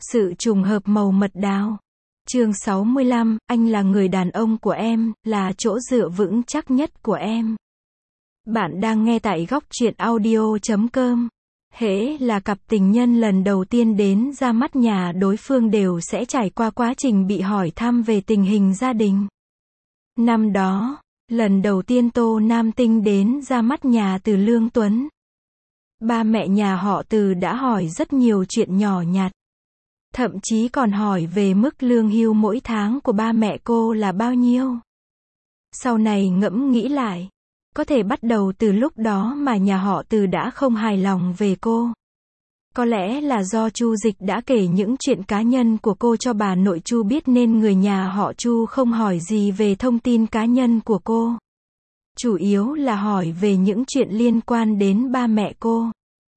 Sự trùng hợp màu mật đào. Chương 65, anh là người đàn ông của em, là chỗ dựa vững chắc nhất của em. Bạn đang nghe tại góc truyện audio.com. Hễ là cặp tình nhân lần đầu tiên đến ra mắt nhà đối phương đều sẽ trải qua quá trình bị hỏi thăm về tình hình gia đình. Năm đó, lần đầu tiên Tô Nam Tinh đến ra mắt nhà Từ Lương Tuấn. Ba mẹ nhà họ Từ đã hỏi rất nhiều chuyện nhỏ nhặt. Thậm chí còn hỏi về mức lương hưu mỗi tháng của ba mẹ cô là bao nhiêu. Sau này ngẫm nghĩ lại, có thể bắt đầu từ lúc đó mà nhà họ Từ đã không hài lòng về cô. Có lẽ là do Chu Dịch đã kể những chuyện cá nhân của cô cho bà nội Chu biết nên người nhà họ Chu không hỏi gì về thông tin cá nhân của cô. Chủ yếu là hỏi về những chuyện liên quan đến ba mẹ cô.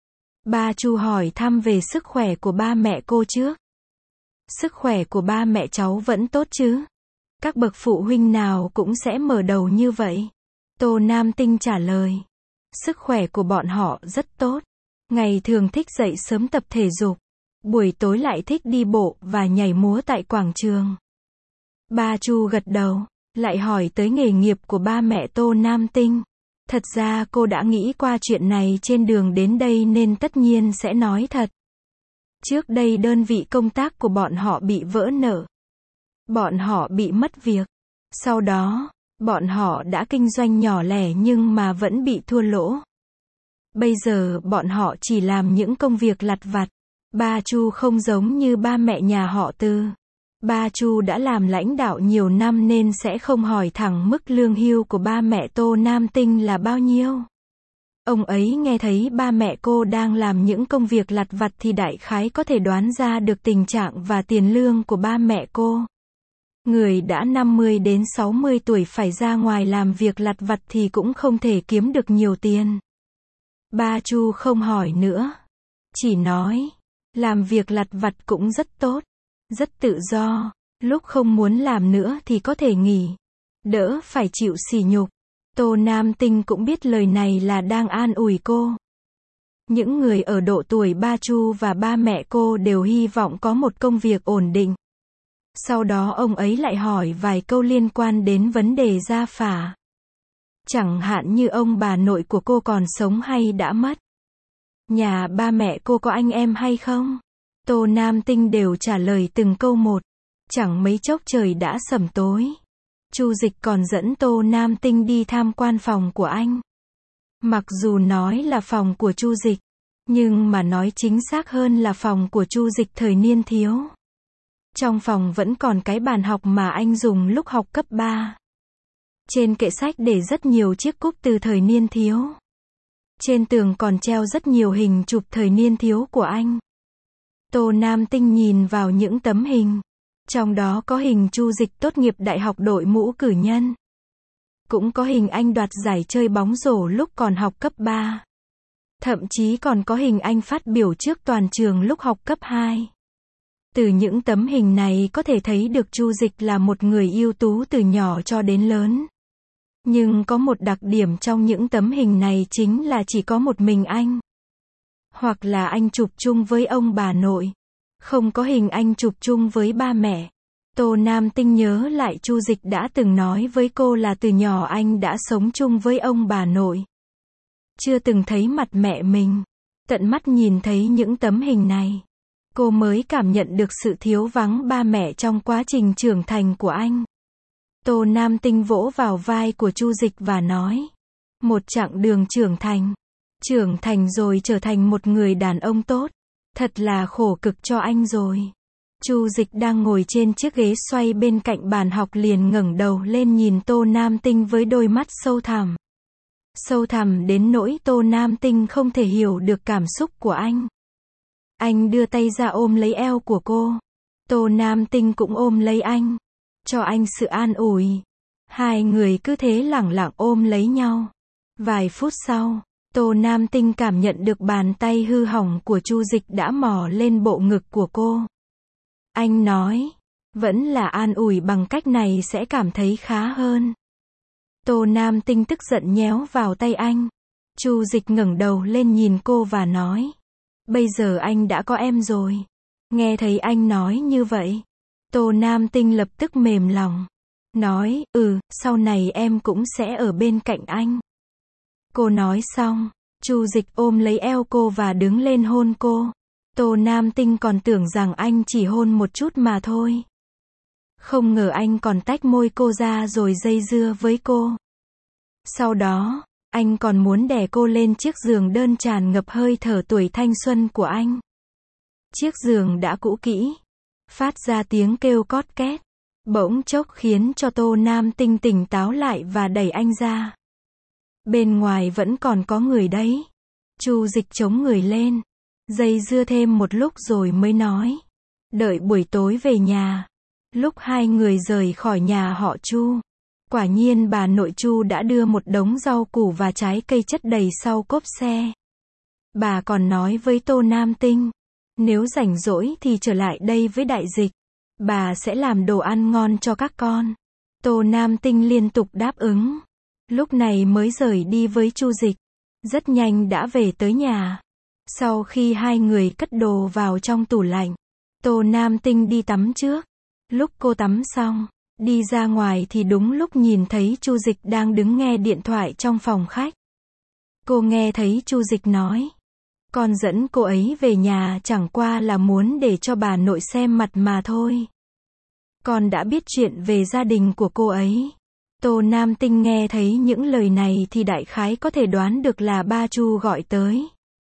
Ba Chu hỏi thăm về sức khỏe của ba mẹ cô trước. Sức khỏe của ba mẹ cháu vẫn tốt chứ? Các bậc phụ huynh nào cũng sẽ mở đầu như vậy. Tô Nam Tinh trả lời. Sức khỏe của bọn họ rất tốt. Ngày thường thích dậy sớm tập thể dục. Buổi tối lại thích đi bộ và nhảy múa tại quảng trường. Ba Chu gật đầu, lại hỏi tới nghề nghiệp của ba mẹ Tô Nam Tinh. Thật ra cô đã nghĩ qua chuyện này trên đường đến đây nên tất nhiên sẽ nói thật. Trước đây đơn vị công tác của bọn họ bị vỡ nợ. Bọn họ bị mất việc. Sau đó, bọn họ đã kinh doanh nhỏ lẻ nhưng mà vẫn bị thua lỗ. Bây giờ bọn họ chỉ làm những công việc lặt vặt. Ba Chu không giống như ba mẹ nhà họ Từ. Ba Chu đã làm lãnh đạo nhiều năm nên sẽ không hỏi thẳng mức lương hưu của ba mẹ Tô Nam Tinh là bao nhiêu. Ông ấy nghe thấy ba mẹ cô đang làm những công việc lặt vặt thì đại khái có thể đoán ra được tình trạng và tiền lương của ba mẹ cô. Người đã 50 đến 60 tuổi phải ra ngoài làm việc lặt vặt thì cũng không thể kiếm được nhiều tiền. Ba Chu không hỏi nữa. Chỉ nói, làm việc lặt vặt cũng rất tốt, rất tự do, lúc không muốn làm nữa thì có thể nghỉ, đỡ phải chịu sỉ nhục. Tô Nam Tinh cũng biết lời này là đang an ủi cô. Những người ở độ tuổi ba Chu và ba mẹ cô đều hy vọng có một công việc ổn định. Sau đó ông ấy lại hỏi vài câu liên quan đến vấn đề gia phả. Chẳng hạn như ông bà nội của cô còn sống hay đã mất. Nhà ba mẹ cô có anh em hay không? Tô Nam Tinh đều trả lời từng câu một. Chẳng mấy chốc trời đã sẩm tối. Chu Dịch còn dẫn Tô Nam Tinh đi tham quan phòng của anh. Mặc dù nói là phòng của Chu Dịch, nhưng mà nói chính xác hơn là phòng của Chu Dịch thời niên thiếu. Trong phòng vẫn còn cái bàn học mà anh dùng lúc học cấp 3. Trên kệ sách để rất nhiều chiếc cúp từ thời niên thiếu. Trên tường còn treo rất nhiều hình chụp thời niên thiếu của anh. Tô Nam Tinh nhìn vào những tấm hình. Trong đó có hình Chu Dịch tốt nghiệp đại học đội mũ cử nhân. Cũng có hình anh đoạt giải chơi bóng rổ lúc còn học cấp 3. Thậm chí còn có hình anh phát biểu trước toàn trường lúc học cấp 2. Từ những tấm hình này có thể thấy được Chu Dịch là một người ưu tú từ nhỏ cho đến lớn. Nhưng có một đặc điểm trong những tấm hình này chính là chỉ có một mình anh. Hoặc là anh chụp chung với ông bà nội. Không có hình anh chụp chung với ba mẹ. Tô Nam Tinh nhớ lại Chu Dịch đã từng nói với cô là từ nhỏ anh đã sống chung với ông bà nội. Chưa từng thấy mặt mẹ mình. Tận mắt nhìn thấy những tấm hình này, cô mới cảm nhận được sự thiếu vắng ba mẹ trong quá trình trưởng thành của anh. Tô Nam Tinh vỗ vào vai của Chu Dịch và nói. Một chặng đường trưởng thành. Trưởng thành rồi trở thành một người đàn ông tốt. Thật là khổ cực cho anh rồi. Chu Dịch đang ngồi trên chiếc ghế xoay bên cạnh bàn học liền ngẩng đầu lên nhìn Tô Nam Tinh với đôi mắt sâu thẳm. Sâu thẳm đến nỗi Tô Nam Tinh không thể hiểu được cảm xúc của anh. Anh đưa tay ra ôm lấy eo của cô. Tô Nam Tinh cũng ôm lấy anh. Cho anh sự an ủi. Hai người cứ thế lẳng lặng ôm lấy nhau. Vài phút sau, Tô Nam Tinh cảm nhận được bàn tay hư hỏng của Chu Dịch đã mò lên bộ ngực của cô. Anh nói, vẫn là an ủi bằng cách này sẽ cảm thấy khá hơn. Tô Nam Tinh tức giận nhéo vào tay anh. Chu Dịch ngẩng đầu lên nhìn cô và nói, bây giờ anh đã có em rồi. Nghe thấy anh nói như vậy, Tô Nam Tinh lập tức mềm lòng. Nói, sau này em cũng sẽ ở bên cạnh anh. Cô nói xong, Chu Dịch ôm lấy eo cô và đứng lên hôn cô. Tô Nam Tinh còn tưởng rằng anh chỉ hôn một chút mà thôi. Không ngờ anh còn tách môi cô ra rồi dây dưa với cô. Sau đó, anh còn muốn đè cô lên chiếc giường đơn tràn ngập hơi thở tuổi thanh xuân của anh. Chiếc giường đã cũ kỹ, phát ra tiếng kêu cót két, bỗng chốc khiến cho Tô Nam Tinh tỉnh táo lại và đẩy anh ra. Bên ngoài vẫn còn có người đấy. Chu Dịch chống người lên, dây dưa thêm một lúc rồi mới nói. Đợi buổi tối về nhà. Lúc hai người rời khỏi nhà họ Chu, quả nhiên bà nội Chu đã đưa một đống rau củ và trái cây chất đầy sau cốp xe. Bà còn nói với Tô Nam Tinh, nếu rảnh rỗi thì trở lại đây với Đại Dịch. Bà sẽ làm đồ ăn ngon cho các con. Tô Nam Tinh liên tục đáp ứng. Lúc này mới rời đi với Chu Dịch. Rất nhanh đã về tới nhà. Sau khi hai người cất đồ vào trong tủ lạnh, Tô Nam Tinh đi tắm trước. Lúc cô tắm xong, đi ra ngoài thì đúng lúc nhìn thấy Chu Dịch đang đứng nghe điện thoại trong phòng khách. Cô nghe thấy Chu Dịch nói, con dẫn cô ấy về nhà chẳng qua là muốn để cho bà nội xem mặt mà thôi. Con đã biết chuyện về gia đình của cô ấy. Tô Nam Tinh nghe thấy những lời này thì đại khái có thể đoán được là ba Chu gọi tới.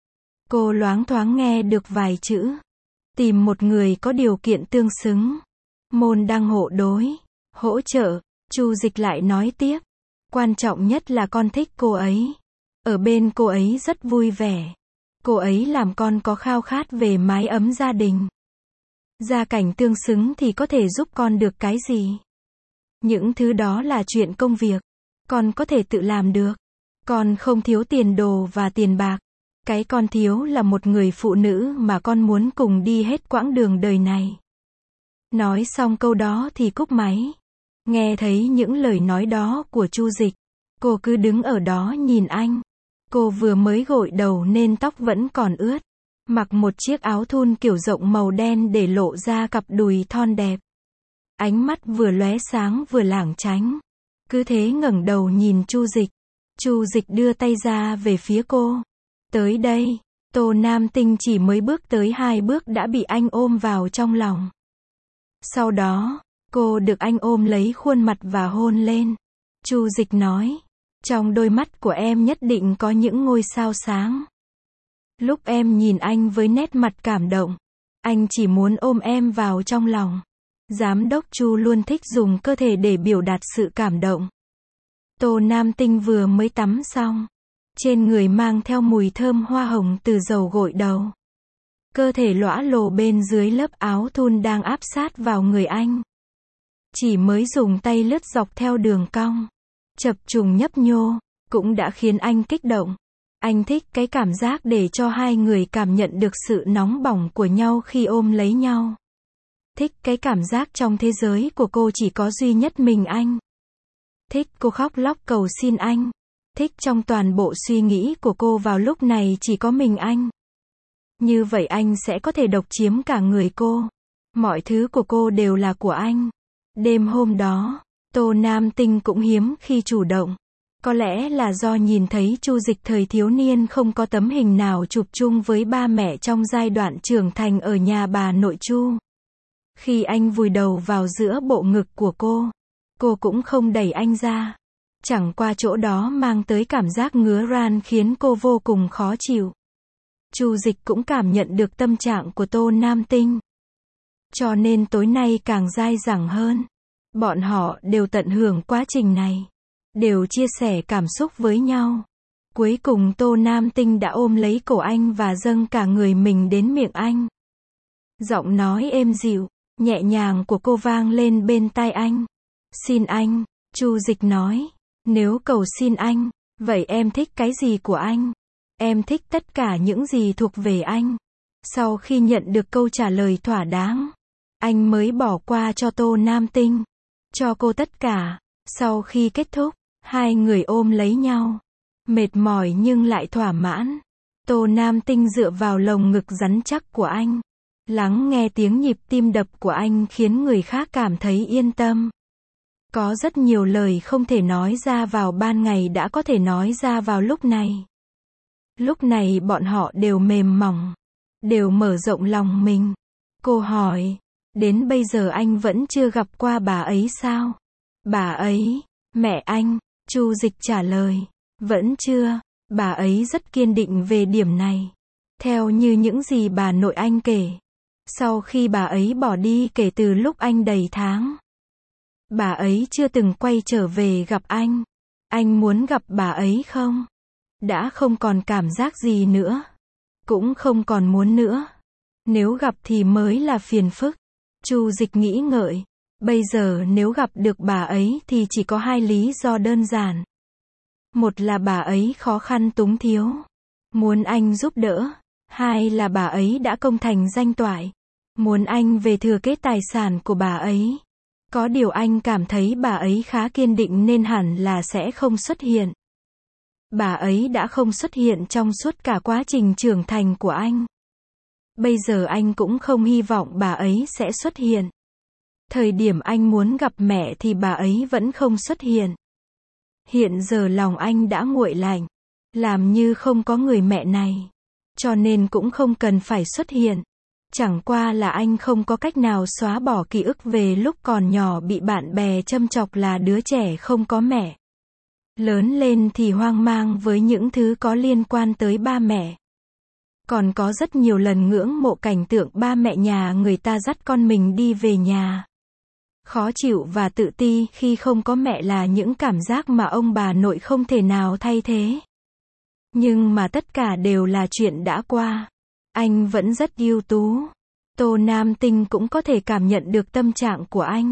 Cô loáng thoáng nghe được vài chữ. Tìm một người có điều kiện tương xứng. Môn đăng hộ đối, hỗ trợ. Chu Dịch lại nói tiếp. Quan trọng nhất là con thích cô ấy. Ở bên cô ấy rất vui vẻ. Cô ấy làm con có khao khát về mái ấm gia đình. Gia cảnh tương xứng thì có thể giúp con được cái gì? Những thứ đó là chuyện công việc. Con có thể tự làm được. Con không thiếu tiền đồ và tiền bạc. Cái con thiếu là một người phụ nữ mà con muốn cùng đi hết quãng đường đời này. Nói xong câu đó thì cúp máy. Nghe thấy những lời nói đó của Chu Dịch, cô cứ đứng ở đó nhìn anh. Cô vừa mới gội đầu nên tóc vẫn còn ướt. Mặc một chiếc áo thun kiểu rộng màu đen để lộ ra cặp đùi thon đẹp. Ánh mắt vừa lóe sáng vừa lảng tránh. Cứ thế ngẩng đầu nhìn Chu Dịch. Chu Dịch đưa tay ra về phía cô. Tới đây, Tô Nam Tinh chỉ mới bước tới 2 bước đã bị anh ôm vào trong lòng. Sau đó, cô được anh ôm lấy khuôn mặt và hôn lên. Chu Dịch nói, trong đôi mắt của em nhất định có những ngôi sao sáng. Lúc em nhìn anh với nét mặt cảm động, anh chỉ muốn ôm em vào trong lòng. Giám đốc Chu luôn thích dùng cơ thể để biểu đạt sự cảm động. Tô Nam Tinh vừa mới tắm xong. Trên người mang theo mùi thơm hoa hồng từ dầu gội đầu. Cơ thể lõa lồ bên dưới lớp áo thun đang áp sát vào người anh. Chỉ mới dùng tay lướt dọc theo đường cong, chập trùng nhấp nhô, cũng đã khiến anh kích động. Anh thích cái cảm giác để cho hai người cảm nhận được sự nóng bỏng của nhau khi ôm lấy nhau. Thích cái cảm giác trong thế giới của cô chỉ có duy nhất mình anh. Thích cô khóc lóc cầu xin anh. Thích trong toàn bộ suy nghĩ của cô vào lúc này chỉ có mình anh. Như vậy anh sẽ có thể độc chiếm cả người cô. Mọi thứ của cô đều là của anh. Đêm hôm đó, Tô Nam Tinh cũng hiếm khi chủ động. Có lẽ là do nhìn thấy Chu Dịch thời thiếu niên không có tấm hình nào chụp chung với ba mẹ trong giai đoạn trưởng thành ở nhà bà nội Chu. Khi anh vùi đầu vào giữa bộ ngực của cô cũng không đẩy anh ra. Chẳng qua chỗ đó mang tới cảm giác ngứa ran khiến cô vô cùng khó chịu. Chu Dịch cũng cảm nhận được tâm trạng của Tô Nam Tinh. Cho nên tối nay càng dai dẳng hơn. Bọn họ đều tận hưởng quá trình này. Đều chia sẻ cảm xúc với nhau. Cuối cùng Tô Nam Tinh đã ôm lấy cổ anh và dâng cả người mình đến miệng anh. Giọng nói êm dịu, nhẹ nhàng của cô vang lên bên tai anh. Xin anh, Chu Dịch nói. Nếu cầu xin anh, vậy em thích cái gì của anh? Em thích tất cả những gì thuộc về anh. Sau khi nhận được câu trả lời thỏa đáng, anh mới bỏ qua cho Tô Nam Tinh. Cho cô tất cả. Sau khi kết thúc, hai người ôm lấy nhau. Mệt mỏi nhưng lại thỏa mãn. Tô Nam Tinh dựa vào lồng ngực rắn chắc của anh. Lắng nghe tiếng nhịp tim đập của anh khiến người khác cảm thấy yên tâm. Có rất nhiều lời không thể nói ra vào ban ngày đã có thể nói ra vào lúc này. Lúc này bọn họ đều mềm mỏng, đều mở rộng lòng mình. Cô hỏi, đến bây giờ anh vẫn chưa gặp qua bà ấy sao? Bà ấy, mẹ anh, Chu Dịch trả lời, vẫn chưa, bà ấy rất kiên định về điểm này. Theo như những gì bà nội anh kể, sau khi bà ấy bỏ đi kể từ lúc anh đầy tháng, bà ấy chưa từng quay trở về gặp anh. Anh muốn gặp bà ấy không? Đã không còn cảm giác gì nữa. Cũng không còn muốn nữa. Nếu gặp thì mới là phiền phức. Chu Dịch nghĩ ngợi. Bây giờ nếu gặp được bà ấy thì chỉ có hai lý do đơn giản. Một là bà ấy khó khăn túng thiếu, muốn anh giúp đỡ. Hai là bà ấy đã công thành danh toại, muốn anh về thừa kế tài sản của bà ấy. Có điều anh cảm thấy bà ấy khá kiên định nên hẳn là sẽ không xuất hiện. Bà ấy đã không xuất hiện trong suốt cả quá trình trưởng thành của anh. Bây giờ anh cũng không hy vọng bà ấy sẽ xuất hiện. Thời điểm anh muốn gặp mẹ thì bà ấy vẫn không xuất hiện. Hiện giờ lòng anh đã nguội lạnh, làm như không có người mẹ này. Cho nên cũng không cần phải xuất hiện. Chẳng qua là anh không có cách nào xóa bỏ ký ức về lúc còn nhỏ bị bạn bè châm chọc là đứa trẻ không có mẹ. Lớn lên thì hoang mang với những thứ có liên quan tới ba mẹ. Còn có rất nhiều lần ngưỡng mộ cảnh tượng ba mẹ nhà người ta dắt con mình đi về nhà. Khó chịu và tự ti khi không có mẹ là những cảm giác mà ông bà nội không thể nào thay thế. Nhưng mà tất cả đều là chuyện đã qua. Anh vẫn rất ưu tú. Tô Nam Tinh cũng có thể cảm nhận được tâm trạng của anh.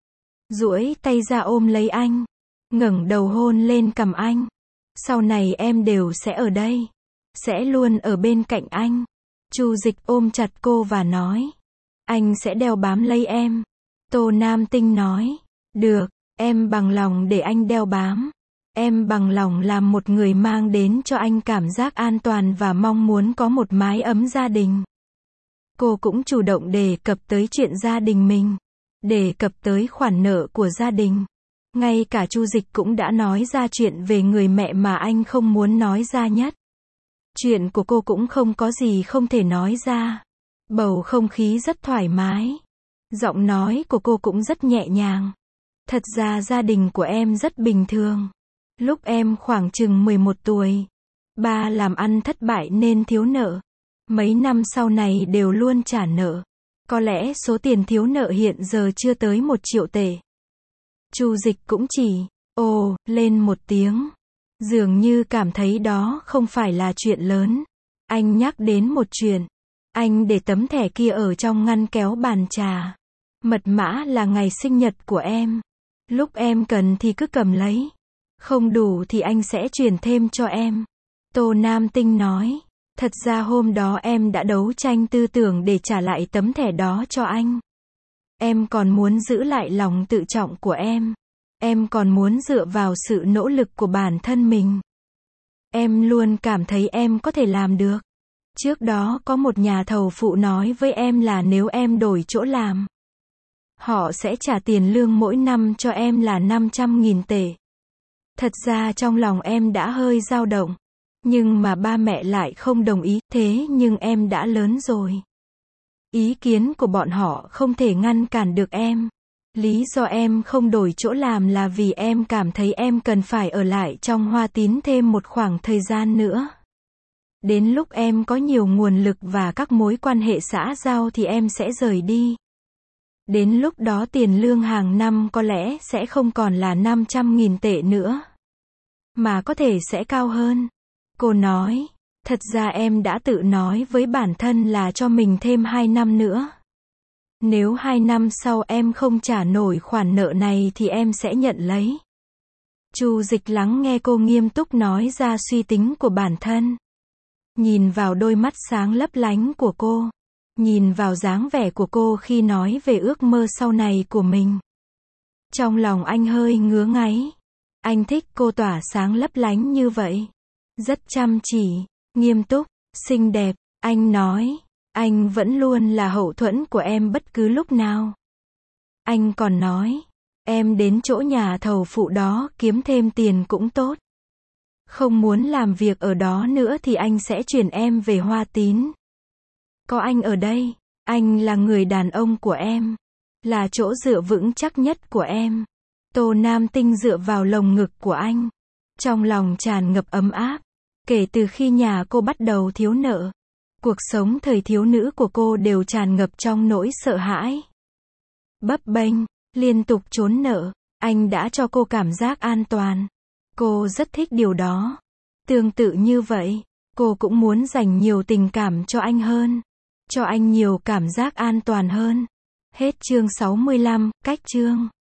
Duỗi tay ra ôm lấy anh, ngẩng đầu hôn lên cằm anh. Sau này em đều sẽ ở đây, sẽ luôn ở bên cạnh anh. Chu Dịch ôm chặt cô và nói, anh sẽ đeo bám lấy em. Tô Nam Tinh nói, được, em bằng lòng để anh đeo bám. Em bằng lòng làm một người mang đến cho anh cảm giác an toàn và mong muốn có một mái ấm gia đình. Cô cũng chủ động đề cập tới chuyện gia đình mình, đề cập tới khoản nợ của gia đình. Ngay cả Chu Dịch cũng đã nói ra chuyện về người mẹ mà anh không muốn nói ra nhất. Chuyện của cô cũng không có gì không thể nói ra. Bầu không khí rất thoải mái. Giọng nói của cô cũng rất nhẹ nhàng. Thật ra gia đình của em rất bình thường. Lúc em khoảng chừng 11 tuổi, ba làm ăn thất bại nên thiếu nợ. Mấy năm sau này đều luôn trả nợ. Có lẽ số tiền thiếu nợ hiện giờ chưa tới 1 triệu tệ. Chu Dịch cũng chỉ, ồ, lên một tiếng. Dường như cảm thấy đó không phải là chuyện lớn. Anh nhắc đến một chuyện. Anh để tấm thẻ kia ở trong ngăn kéo bàn trà. Mật mã là ngày sinh nhật của em. Lúc em cần thì cứ cầm lấy. Không đủ thì anh sẽ chuyển thêm cho em. Tô Nam Tinh nói. Thật ra hôm đó em đã đấu tranh tư tưởng để trả lại tấm thẻ đó cho anh. Em còn muốn giữ lại lòng tự trọng của em. Em còn muốn dựa vào sự nỗ lực của bản thân mình. Em luôn cảm thấy em có thể làm được. Trước đó có một nhà thầu phụ nói với em là nếu em đổi chỗ làm, họ sẽ trả tiền lương mỗi năm cho em là 500.000 tệ. Thật ra trong lòng em đã hơi dao động. Nhưng mà ba mẹ lại không đồng ý, thế nhưng em đã lớn rồi. Ý kiến của bọn họ không thể ngăn cản được em. Lý do em không đổi chỗ làm là vì em cảm thấy em cần phải ở lại trong Hoa Tín thêm một khoảng thời gian nữa. Đến lúc em có nhiều nguồn lực và các mối quan hệ xã giao thì em sẽ rời đi. Đến lúc đó tiền lương hàng năm có lẽ sẽ không còn là 500.000 tệ nữa, mà có thể sẽ cao hơn. Cô nói, thật ra em đã tự nói với bản thân là cho mình thêm 2 năm nữa. Nếu 2 năm sau em không trả nổi khoản nợ này thì em sẽ nhận lấy. Chu Dịch lắng nghe cô nghiêm túc nói ra suy tính của bản thân. Nhìn vào đôi mắt sáng lấp lánh của cô. Nhìn vào dáng vẻ của cô khi nói về ước mơ sau này của mình. Trong lòng anh hơi ngứa ngáy. Anh thích cô tỏa sáng lấp lánh như vậy. Rất chăm chỉ, nghiêm túc, xinh đẹp, anh nói. Anh vẫn luôn là hậu thuẫn của em bất cứ lúc nào. Anh còn nói, em đến chỗ nhà thầu phụ đó kiếm thêm tiền cũng tốt. Không muốn làm việc ở đó nữa thì anh sẽ chuyển em về Hoa Tín. Có anh ở đây, anh là người đàn ông của em, là chỗ dựa vững chắc nhất của em. Tô Nam Tinh dựa vào lồng ngực của anh, trong lòng tràn ngập ấm áp. Kể từ khi nhà cô bắt đầu thiếu nợ, cuộc sống thời thiếu nữ của cô đều tràn ngập trong nỗi sợ hãi. Bấp bênh, liên tục trốn nợ, anh đã cho cô cảm giác an toàn. Cô rất thích điều đó. Tương tự như vậy, cô cũng muốn dành nhiều tình cảm cho anh hơn. Cho anh nhiều cảm giác an toàn hơn. Hết chương 65, cách chương.